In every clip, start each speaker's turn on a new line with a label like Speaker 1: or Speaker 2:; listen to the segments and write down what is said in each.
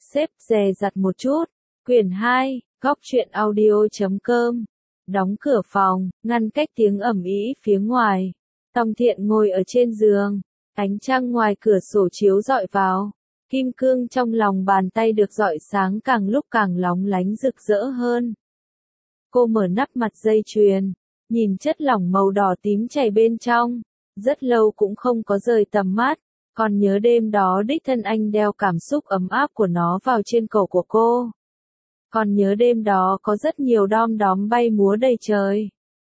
Speaker 1: xếp dè dặt một chút. Quyển 2, góc truyện audio.com. Đóng cửa phòng, ngăn cách tiếng ầm ĩ phía ngoài. Tòng Thiện ngồi ở trên giường, ánh trăng ngoài cửa sổ chiếu rọi vào. Kim cương trong lòng bàn tay được rọi sáng càng lúc càng lóng lánh rực rỡ hơn. Cô mở nắp mặt dây chuyền, nhìn chất lỏng màu đỏ tím chảy bên trong. Rất lâu cũng không có rời tầm mắt, còn nhớ đêm đó đích thân anh đeo cảm xúc ấm áp của nó vào trên cổ của cô. Còn nhớ đêm đó có rất nhiều đom đóm bay múa đầy trời.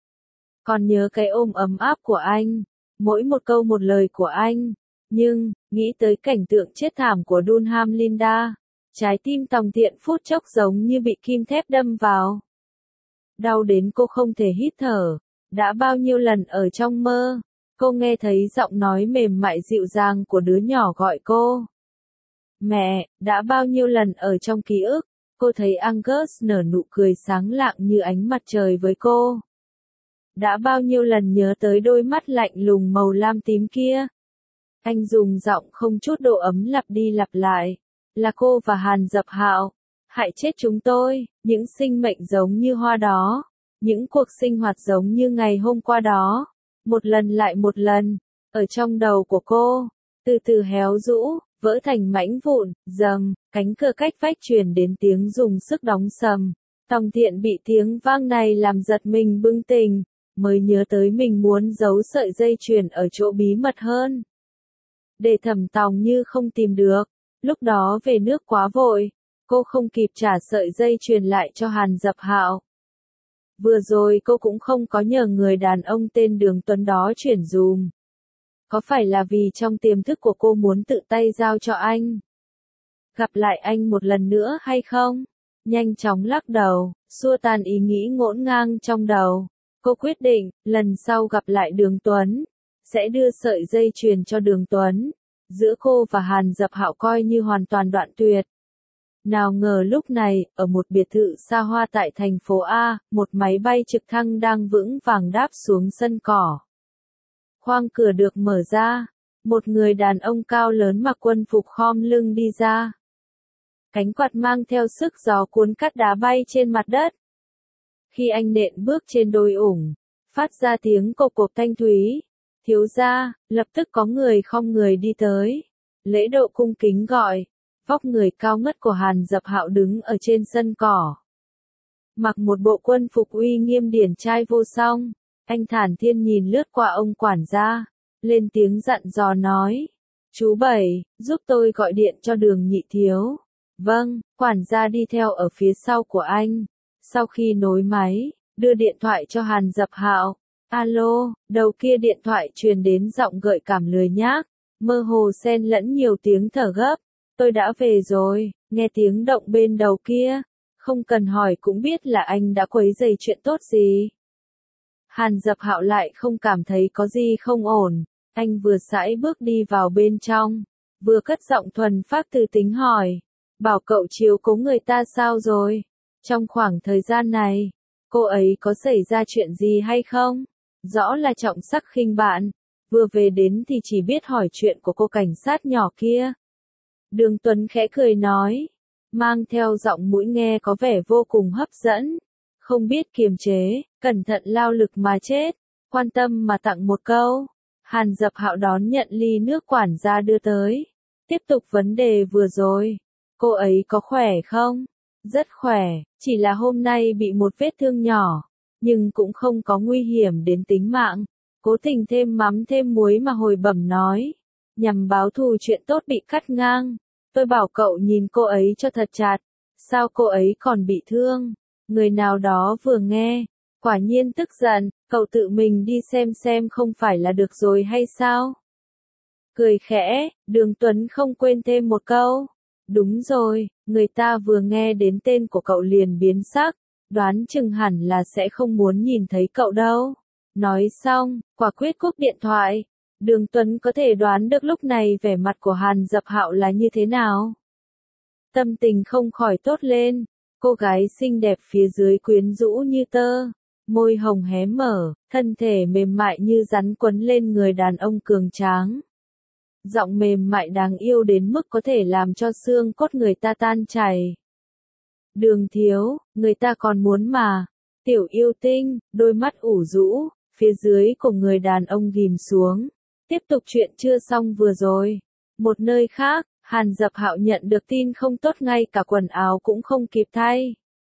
Speaker 1: Còn nhớ cái ôm ấm áp của anh, mỗi một câu một lời của anh. Nhưng, nghĩ tới cảnh tượng chết thảm của Dunham Linda, trái tim Tòng Thiện phút chốc giống như bị kim thép đâm vào. Đau đến cô không thể hít thở. Đã bao nhiêu lần ở trong mơ, cô nghe thấy giọng nói mềm mại dịu dàng của đứa nhỏ gọi cô. Mẹ, đã bao nhiêu lần ở trong ký ức, cô thấy Angus nở nụ cười sáng lạng như ánh mặt trời với cô. Đã bao nhiêu lần nhớ tới đôi mắt lạnh lùng màu lam tím kia. Anh dùng giọng không chút độ ấm lặp đi lặp lại. Là cô và Hàn Dập Hạo. Hại chết chúng tôi, những sinh mệnh giống như hoa đó. Những cuộc sinh hoạt giống như ngày hôm qua đó. Một lần lại một lần. Ở trong đầu của cô. Từ từ héo rũ, vỡ thành mảnh vụn, dầm. Cánh cửa cách vách truyền đến tiếng dùng sức đóng sầm. Tòng Thiện bị tiếng vang này làm giật mình bừng tỉnh. Mới nhớ tới mình muốn giấu sợi dây chuyền ở chỗ bí mật hơn. Để Thẩm Tòng Như không tìm được. Lúc đó về nước quá vội. Cô không kịp trả sợi dây chuyền lại cho Hàn Dập Hạo. Vừa rồi cô cũng không có nhờ người đàn ông tên Đường Tuấn đó chuyển dùm. Có phải là vì trong tiềm thức của cô muốn tự tay giao cho anh? Gặp lại anh một lần nữa hay không? Nhanh chóng lắc đầu, xua tan ý nghĩ ngổn ngang trong đầu. Cô quyết định, lần sau gặp lại Đường Tuấn, sẽ đưa sợi dây chuyền cho Đường Tuấn. Giữa cô và Hàn Dập Hạo coi như hoàn toàn đoạn tuyệt. Nào ngờ lúc này, ở một biệt thự xa hoa tại thành phố A, một máy bay trực thăng đang vững vàng đáp xuống sân cỏ. Khoang cửa được mở ra, một người đàn ông cao lớn mặc quân phục khom lưng đi ra. Cánh quạt mang theo sức gió cuốn cát đá bay trên mặt đất. Khi anh nện bước trên đôi ủng, phát ra tiếng cộp cộp thanh thúy. Thiếu gia, lập tức có người khom người đi tới. Lễ độ cung kính gọi. Vóc người cao ngất của Hàn Dập Hạo đứng ở trên sân cỏ. Mặc một bộ quân phục uy nghiêm điển trai vô song. Anh thản nhiên nhìn lướt qua ông quản gia. Lên tiếng dặn dò nói. Chú Bảy, giúp tôi gọi điện cho Đường nhị thiếu. Vâng, quản gia đi theo ở phía sau của anh. Sau khi nối máy, đưa điện thoại cho Hàn Dập Hạo. Alo, đầu kia điện thoại truyền đến giọng gợi cảm lười nhác. Mơ hồ xen lẫn nhiều tiếng thở gấp. Tôi đã về rồi, nghe tiếng động bên đầu kia. Không cần hỏi cũng biết là anh đã quấy rầy chuyện tốt gì. Hàn Dập Hạo lại không cảm thấy có gì không ổn. Anh vừa sải bước đi vào bên trong. Vừa cất giọng thuần phác từ tính hỏi. Bảo cậu chiếu cố người ta sao rồi? Trong khoảng thời gian này, cô ấy có xảy ra chuyện gì hay không? Rõ là trọng sắc khinh bạn. Vừa về đến thì chỉ biết hỏi chuyện của cô cảnh sát nhỏ kia. Đường Tuấn khẽ cười nói, mang theo giọng mũi nghe có vẻ vô cùng hấp dẫn. Không biết kiềm chế, cẩn thận lao lực mà chết, quan tâm mà tặng một câu. Hàn Dập Hạo đón nhận ly nước quản gia đưa tới. Tiếp tục vấn đề vừa rồi. Cô ấy có khỏe không? Rất khỏe, chỉ là hôm nay bị một vết thương nhỏ, nhưng cũng không có nguy hiểm đến tính mạng. Cố Tình thêm mắm thêm muối mà hồi bẩm nói. Nhằm báo thù chuyện tốt bị cắt ngang. Tôi bảo cậu nhìn cô ấy cho thật chặt. Sao cô ấy còn bị thương? Người nào đó vừa nghe. Quả nhiên tức giận. Cậu tự mình đi xem không phải là được rồi hay sao? Cười khẽ, Đường Tuấn không quên thêm một câu. Đúng rồi, người ta vừa nghe đến tên của cậu liền biến sắc. Đoán chừng hẳn là sẽ không muốn nhìn thấy cậu đâu. Nói xong, quả quyết cúp điện thoại. Đường Tuấn có thể đoán được lúc này vẻ mặt của Hàn Dập Hạo là như thế nào. Tâm tình không khỏi tốt lên. Cô gái xinh đẹp phía dưới quyến rũ như tơ. Môi hồng hé mở, thân thể mềm mại như rắn quấn lên người đàn ông cường tráng. giọng mềm mại đáng yêu đến mức có thể làm cho xương cốt người ta tan chảy. Đường thiếu, người ta còn muốn mà. Tiểu yêu tinh, đôi mắt ủ rũ, phía dưới của người đàn ông ghim xuống. Tiếp tục chuyện chưa xong vừa rồi. Một nơi khác, Hàn Dập Hạo nhận được tin không tốt, ngay cả quần áo cũng không kịp thay.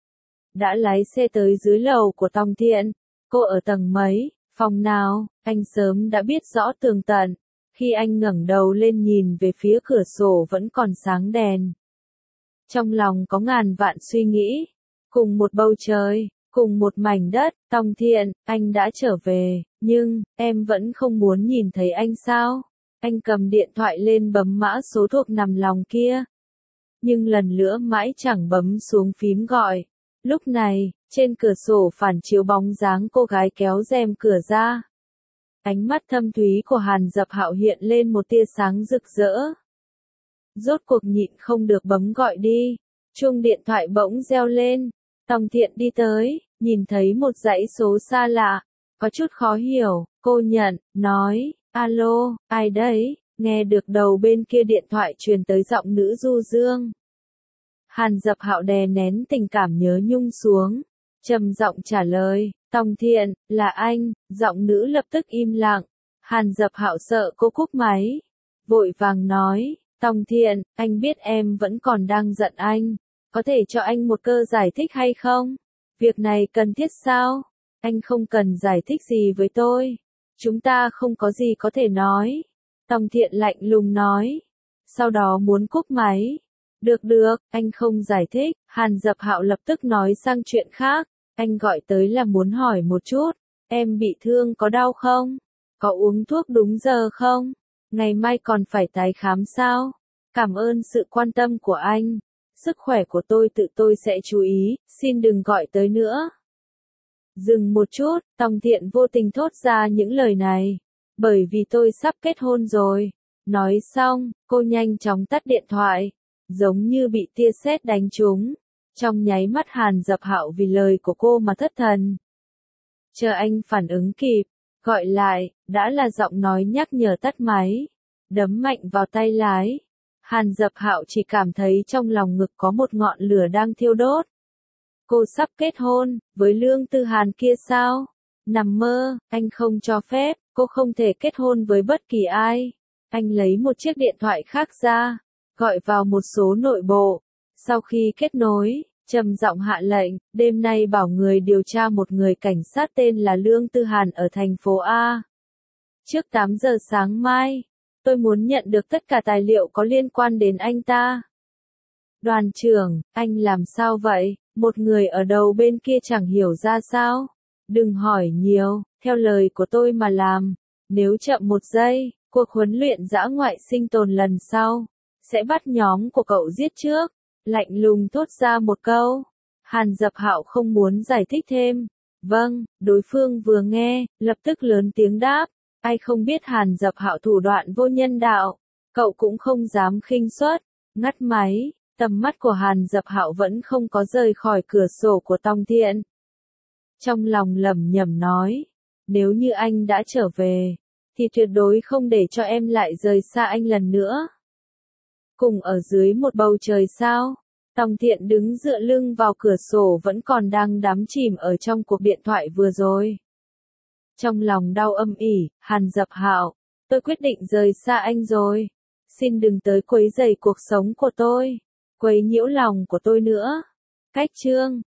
Speaker 1: Đã lái xe tới dưới lầu của Tòng Thiện. Cô ở tầng mấy, phòng nào, anh sớm đã biết rõ tường tận. Khi anh ngẩng đầu lên nhìn về phía cửa sổ vẫn còn sáng đèn. Trong lòng có ngàn vạn suy nghĩ. Cùng một bầu trời, cùng một mảnh đất, Tòng Thiện, anh đã trở về, nhưng, em vẫn không muốn nhìn thấy anh sao? Anh cầm điện thoại lên bấm mã số thuộc nằm lòng kia. Nhưng lần nữa mãi chẳng bấm xuống phím gọi. Lúc này, trên cửa sổ phản chiếu bóng dáng cô gái kéo rèm cửa ra. Ánh mắt thâm thúy của Hàn Dập Hạo hiện lên một tia sáng rực rỡ. Rốt cuộc nhịn không được bấm gọi đi. Chuông điện thoại bỗng reo lên. Tòng Thiện đi tới, nhìn thấy một dãy số xa lạ. Có chút khó hiểu, cô nhận, nói, alo, ai đấy? Nghe được đầu bên kia điện thoại truyền tới giọng nữ du dương. Hàn Dập Hạo đè nén tình cảm nhớ nhung xuống. Trầm giọng trả lời, Tòng Thiện, là anh. Giọng nữ lập tức im lặng. Hàn Dập Hạo sợ cô cúp máy. Vội vàng nói, Tòng Thiện, anh biết em vẫn còn đang giận anh. Có thể cho anh một cơ giải thích hay không? Việc này cần thiết sao? Anh không cần giải thích gì với tôi. Chúng ta không có gì có thể nói. Tòng Thiện lạnh lùng nói. Sau đó muốn cúp máy. Được, anh không giải thích. Hàn Dập Hạo lập tức nói sang chuyện khác. Anh gọi tới là muốn hỏi một chút. Em bị thương có đau không? Có uống thuốc đúng giờ không? Ngày mai còn phải tái khám sao? Cảm ơn sự quan tâm của anh. Sức khỏe của tôi tự tôi sẽ chú ý, xin đừng gọi tới nữa. Dừng một chút, Tòng Thiện vô tình thốt ra những lời này. Bởi vì tôi sắp kết hôn rồi. Nói xong, cô nhanh chóng tắt điện thoại. Giống như bị tia sét đánh trúng. Trong nháy mắt Hàn Dập Hạo vì lời của cô mà thất thần. Chờ anh phản ứng kịp, gọi lại, đã là giọng nói nhắc nhở tắt máy. Đấm mạnh vào tay lái. Hàn Dập Hạo chỉ cảm thấy trong lòng ngực có một ngọn lửa đang thiêu đốt. Cô sắp kết hôn, với Lương Tư Hàn kia sao? Nằm mơ, anh không cho phép, cô không thể kết hôn với bất kỳ ai. Anh lấy một chiếc điện thoại khác ra, gọi vào một số nội bộ. Sau khi kết nối, trầm giọng hạ lệnh, đêm nay bảo người điều tra một người cảnh sát tên là Lương Tư Hàn ở thành phố A. Trước 8 giờ sáng mai, tôi muốn nhận được tất cả tài liệu có liên quan đến anh ta. Đoàn trưởng, anh làm sao vậy? Một người ở đầu bên kia chẳng hiểu ra sao. Đừng hỏi nhiều, theo lời của tôi mà làm. Nếu chậm một giây, cuộc huấn luyện dã ngoại sinh tồn lần sau sẽ bắt nhóm của cậu giết trước. Lạnh lùng thốt ra một câu. Hàn Dập Hạo không muốn giải thích thêm. Vâng, đối phương vừa nghe, lập tức lớn tiếng đáp. Ai không biết Hàn Dập Hạo thủ đoạn vô nhân đạo. Cậu cũng không dám khinh suất. Ngắt máy, tầm mắt của Hàn Dập Hạo vẫn không có rời khỏi cửa sổ của Tòng Thiện. Trong lòng lẩm nhẩm nói. Nếu như anh đã trở về, thì tuyệt đối không để cho em lại rời xa anh lần nữa. Cùng ở dưới một bầu trời sao? Tòng Thiện đứng dựa lưng vào cửa sổ vẫn còn đang đắm chìm ở trong cuộc điện thoại vừa rồi. Trong lòng đau âm ỉ, Hàn Dập Hạo, tôi quyết định rời xa anh rồi. Xin đừng tới quấy rầy cuộc sống của tôi, quấy nhiễu lòng của tôi nữa. Cách chương